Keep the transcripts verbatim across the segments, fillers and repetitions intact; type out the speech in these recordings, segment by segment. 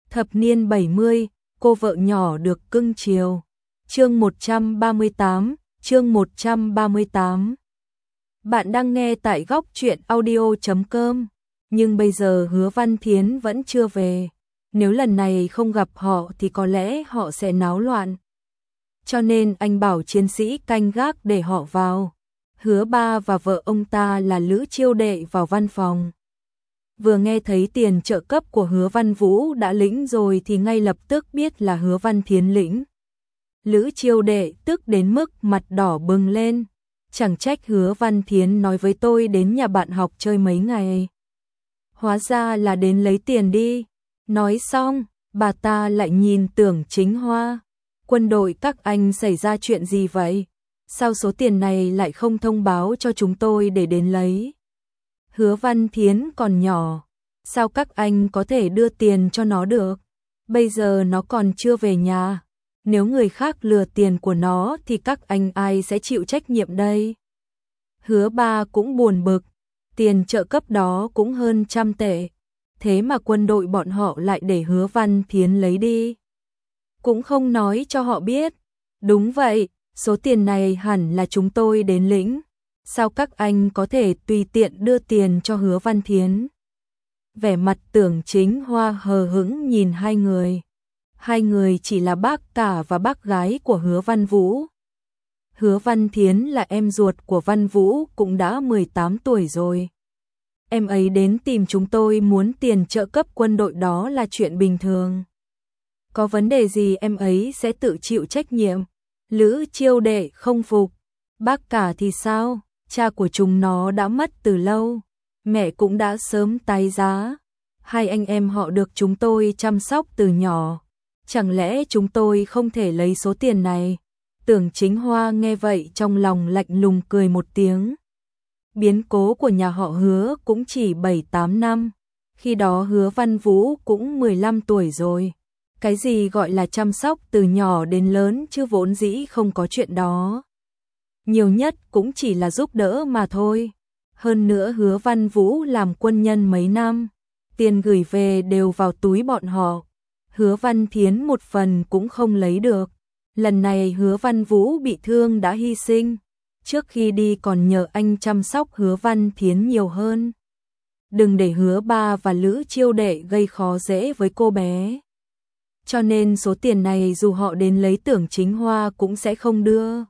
Thập niên bảy mươi, cô vợ nhỏ được cưng chiều. Chương một trăm ba mươi tám, chương một trăm ba mươi tám. Bạn đang nghe tại góc truyện audio chấm com, nhưng bây giờ Hứa Văn Thiến vẫn chưa về. Nếu lần này không gặp họ thì có lẽ họ sẽ náo loạn. Cho nên anh bảo chiến sĩ canh gác để họ vào. Hứa Ba và vợ ông ta là Lữ Chiêu Đệ vào văn phòng. Vừa nghe thấy tiền trợ cấp của Hứa Văn Vũ đã lĩnh rồi thì ngay lập tức biết là Hứa Văn Thiến lĩnh. Lữ Chiêu Đệ tức đến mức mặt đỏ bừng lên. Chẳng trách Hứa Văn Thiến nói với tôi đến nhà bạn học chơi mấy ngày. Hóa ra là đến lấy tiền đi. Nói xong, bà ta lại nhìn Tưởng Chính Hoa. Quân đội các anh xảy ra chuyện gì vậy? Sao số tiền này lại không thông báo cho chúng tôi để đến lấy? Hứa Văn Thiến còn nhỏ, sao các anh có thể đưa tiền cho nó được? Bây giờ nó còn chưa về nhà. Nếu người khác lừa tiền của nó thì các anh ai sẽ chịu trách nhiệm đây? Hứa Ba cũng buồn bực, tiền trợ cấp đó cũng hơn trăm tệ. Thế mà quân đội bọn họ lại để Hứa Văn Thiến lấy đi. Cũng không nói cho họ biết. Đúng vậy, số tiền này hẳn là chúng tôi đến lĩnh. Sao các anh có thể tùy tiện đưa tiền cho Hứa Văn Thiến? Vẻ mặt Tưởng Chính Hoa hờ hững nhìn hai người. Hai người chỉ là bác cả và bác gái của Hứa Văn Vũ. Hứa Văn Thiến là em ruột của Văn Vũ, cũng đã mười tám tuổi rồi. Em ấy đến tìm chúng tôi muốn tiền trợ cấp quân đội đó là chuyện bình thường. Có vấn đề gì em ấy sẽ tự chịu trách nhiệm. Lữ Chiêu Đệ không phục. Bác cả thì sao? Cha của chúng nó đã mất từ lâu. Mẹ cũng đã sớm tái giá. Hai anh em họ được chúng tôi chăm sóc từ nhỏ. Chẳng lẽ chúng tôi không thể lấy số tiền này? Tưởng Chính Hoa nghe vậy trong lòng lạnh lùng cười một tiếng. Biến cố của nhà họ Hứa cũng chỉ bảy tám năm. Khi đó Hứa Văn Vũ cũng mười lăm tuổi rồi. Cái gì gọi là chăm sóc từ nhỏ đến lớn chứ vốn dĩ không có chuyện đó. Nhiều nhất cũng chỉ là giúp đỡ mà thôi. Hơn nữa Hứa Văn Vũ làm quân nhân mấy năm. Tiền gửi về đều vào túi bọn họ. Hứa Văn Thiến một phần cũng không lấy được. Lần này Hứa Văn Vũ bị thương đã hy sinh. Trước khi đi còn nhờ anh chăm sóc Hứa Văn Thiến nhiều hơn. Đừng để Hứa Ba và Lữ Chiêu Đệ gây khó dễ với cô bé. Cho nên số tiền này dù họ đến lấy Tưởng Chính Hoa cũng sẽ không đưa.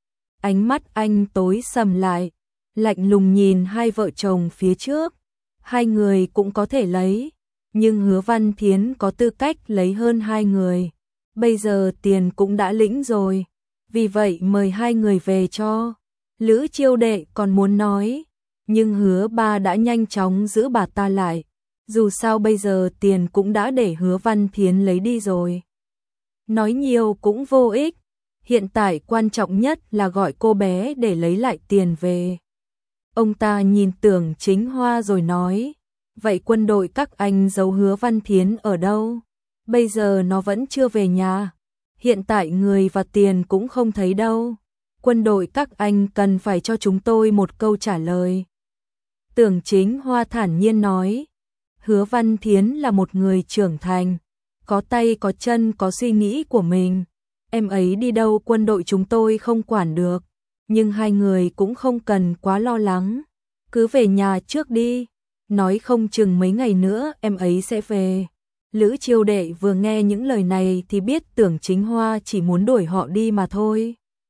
Ánh mắt anh tối sầm lại, lạnh lùng nhìn hai vợ chồng phía trước. Hai người cũng có thể lấy, nhưng Hứa Văn Thiến có tư cách lấy hơn hai người. Bây giờ tiền cũng đã lĩnh rồi, vì vậy mời hai người về cho. Lữ Chiêu Đệ còn muốn nói, nhưng Hứa Ba đã nhanh chóng giữ bà ta lại. Dù sao bây giờ tiền cũng đã để Hứa Văn Thiến lấy đi rồi. Nói nhiều cũng vô ích. Hiện tại quan trọng nhất là gọi cô bé để lấy lại tiền về. Ông ta nhìn Tưởng Chính Hoa rồi nói, vậy quân đội các anh giấu Hứa Văn Thiến ở đâu? Bây giờ nó vẫn chưa về nhà. Hiện tại người và tiền cũng không thấy đâu. Quân đội các anh cần phải cho chúng tôi một câu trả lời. Tưởng Chính Hoa thản nhiên nói, Hứa Văn Thiến là một người trưởng thành, có tay có chân có suy nghĩ của mình. Em ấy đi đâu quân đội chúng tôi không quản được, nhưng hai người cũng không cần quá lo lắng. Cứ về nhà trước đi, nói không chừng mấy ngày nữa em ấy sẽ về. Lữ Chiêu Đệ vừa nghe những lời này thì biết Tưởng Chính Hoa chỉ muốn đuổi họ đi mà thôi.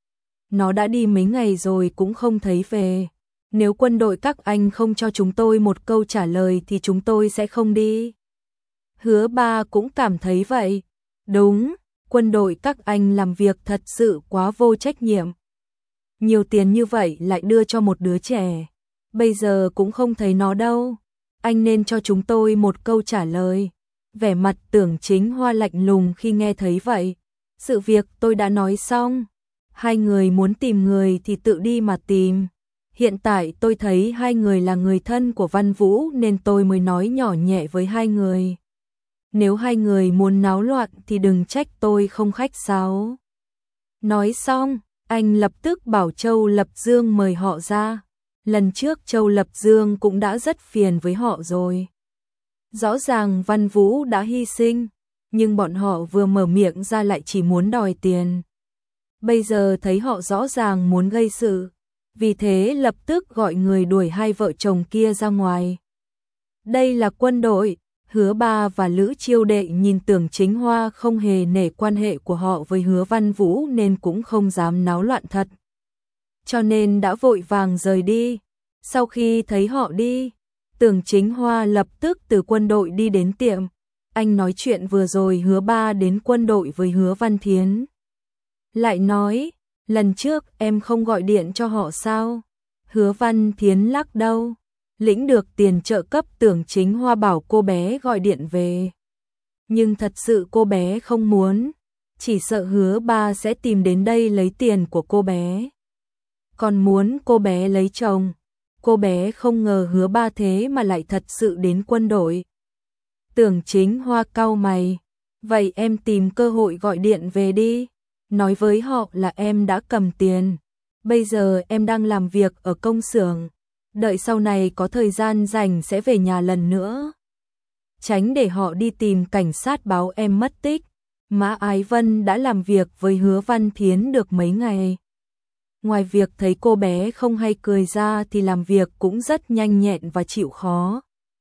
Nó đã đi mấy ngày rồi cũng không thấy về. Nếu quân đội các anh không cho chúng tôi một câu trả lời thì chúng tôi sẽ không đi. Hứa Ba cũng cảm thấy vậy. Đúng, quân đội các anh làm việc thật sự quá vô trách nhiệm. Nhiều tiền như vậy lại đưa cho một đứa trẻ. Bây giờ cũng không thấy nó đâu. Anh nên cho chúng tôi một câu trả lời. Vẻ mặt Tưởng Chính Hoa lạnh lùng khi nghe thấy vậy. Sự việc tôi đã nói xong. Hai người muốn tìm người thì tự đi mà tìm. Hiện tại tôi thấy hai người là người thân của Văn Vũ nên tôi mới nói nhỏ nhẹ với hai người. Nếu hai người muốn náo loạn thì đừng trách tôi không khách sáo. Nói xong, anh lập tức bảo Châu Lập Dương mời họ ra. Lần trước Châu Lập Dương cũng đã rất phiền với họ rồi. Rõ ràng Văn Vũ đã hy sinh, nhưng bọn họ vừa mở miệng ra lại chỉ muốn đòi tiền. Bây giờ thấy họ rõ ràng muốn gây sự, vì thế lập tức gọi người đuổi hai vợ chồng kia ra ngoài. Đây là quân đội. Hứa Ba và Lữ Chiêu Đệ nhìn Tưởng Chính Hoa không hề nể quan hệ của họ với Hứa Văn Vũ nên cũng không dám náo loạn thật. Cho nên đã vội vàng rời đi. Sau khi thấy họ đi, Tưởng Chính Hoa lập tức từ quân đội đi đến tiệm. Anh nói chuyện vừa rồi Hứa Ba đến quân đội với Hứa Văn Thiến. Lại nói, lần trước em không gọi điện cho họ sao? Hứa Văn Thiến lắc đầu. Lĩnh được tiền trợ cấp Tưởng Chính Hoa bảo cô bé gọi điện về. Nhưng thật sự cô bé không muốn, chỉ sợ Hứa Ba sẽ tìm đến đây lấy tiền của cô bé. Còn muốn cô bé lấy chồng, cô bé không ngờ Hứa Ba thế mà lại thật sự đến quân đội. Tưởng Chính Hoa cau mày, vậy em tìm cơ hội gọi điện về đi, nói với họ là em đã cầm tiền, bây giờ em đang làm việc ở công xưởng. Đợi sau này có thời gian rảnh sẽ về nhà lần nữa. Tránh để họ đi tìm cảnh sát báo em mất tích. Mã Ái Vân đã làm việc với Hứa Văn Thiến được mấy ngày. Ngoài việc thấy cô bé không hay cười ra thì làm việc cũng rất nhanh nhẹn và chịu khó.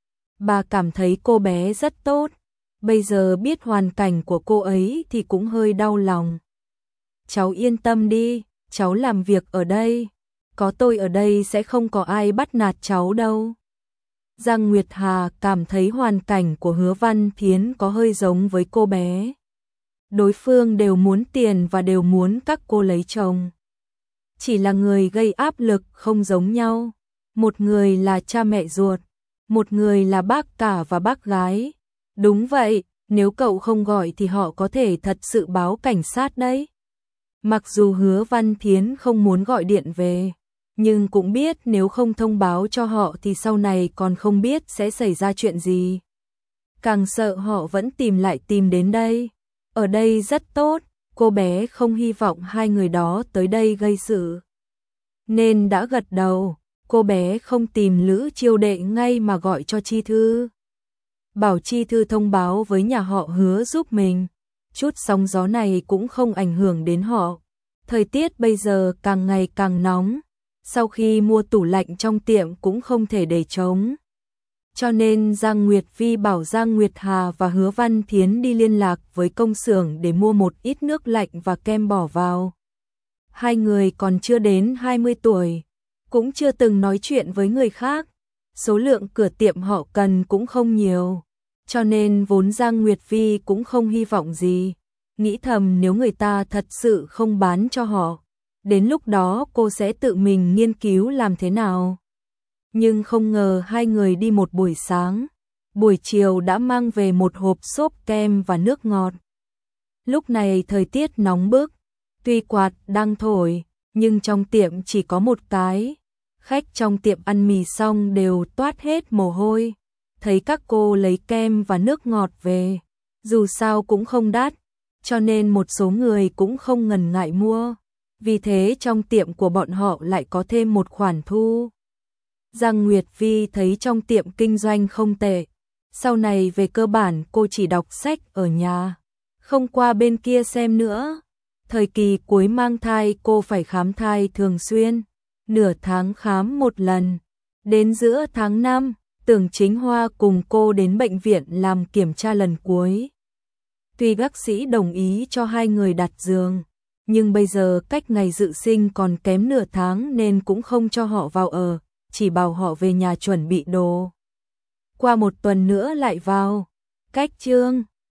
Bà cảm thấy cô bé rất tốt. Bây giờ biết hoàn cảnh của cô ấy thì cũng hơi đau lòng. Cháu yên tâm đi, cháu làm việc ở đây. Có tôi ở đây sẽ không có ai bắt nạt cháu đâu. Giang Nguyệt Hà cảm thấy hoàn cảnh của Hứa Văn Thiến có hơi giống với cô bé. Đối phương đều muốn tiền và đều muốn các cô lấy chồng. Chỉ là người gây áp lực không giống nhau. Một người là cha mẹ ruột, một người là bác cả và bác gái. Đúng vậy, nếu cậu không gọi thì họ có thể thật sự báo cảnh sát đấy. Mặc dù Hứa Văn Thiến không muốn gọi điện về, nhưng cũng biết nếu không thông báo cho họ thì sau này còn không biết sẽ xảy ra chuyện gì. Càng sợ họ vẫn tìm lại tìm đến đây. Ở đây rất tốt, cô bé không hy vọng hai người đó tới đây gây sự. Nên đã gật đầu, cô bé không tìm Lữ Chiêu Đệ ngay mà gọi cho Chi Thư. Bảo Chi Thư thông báo với nhà họ Hứa giúp mình. Chút sóng gió này cũng không ảnh hưởng đến họ. Thời tiết bây giờ càng ngày càng nóng. Sau khi mua tủ lạnh trong tiệm cũng không thể để trống. Cho nên Giang Nguyệt Vi bảo Giang Nguyệt Hà và Hứa Văn Thiến đi liên lạc với công xưởng để mua một ít nước lạnh và kem bỏ vào. Hai người còn chưa đến hai mươi tuổi, cũng chưa từng nói chuyện với người khác. Số lượng cửa tiệm họ cần cũng không nhiều. Cho nên vốn Giang Nguyệt Vi cũng không hy vọng gì. Nghĩ thầm nếu người ta thật sự không bán cho họ, đến lúc đó cô sẽ tự mình nghiên cứu làm thế nào. Nhưng không ngờ hai người đi một buổi sáng, buổi chiều đã mang về một hộp xốp kem và nước ngọt. Lúc này thời tiết nóng bức, tuy quạt đang thổi, nhưng trong tiệm chỉ có một cái. Khách trong tiệm ăn mì xong đều toát hết mồ hôi. Thấy các cô lấy kem và nước ngọt về, dù sao cũng không đắt, cho nên một số người cũng không ngần ngại mua. Vì thế trong tiệm của bọn họ lại có thêm một khoản thu. Giang Nguyệt Vi thấy trong tiệm kinh doanh không tệ. Sau này về cơ bản cô chỉ đọc sách ở nhà, không qua bên kia xem nữa. Thời kỳ cuối mang thai cô phải khám thai thường xuyên, nửa tháng khám một lần. Đến giữa tháng năm, Tưởng Chính Hoa cùng cô đến bệnh viện làm kiểm tra lần cuối. Tuy bác sĩ đồng ý cho hai người đặt giường, nhưng bây giờ cách ngày dự sinh còn kém nửa tháng nên cũng không cho họ vào ở, chỉ bảo họ về nhà chuẩn bị đồ. Qua một tuần nữa lại vào. Cách chương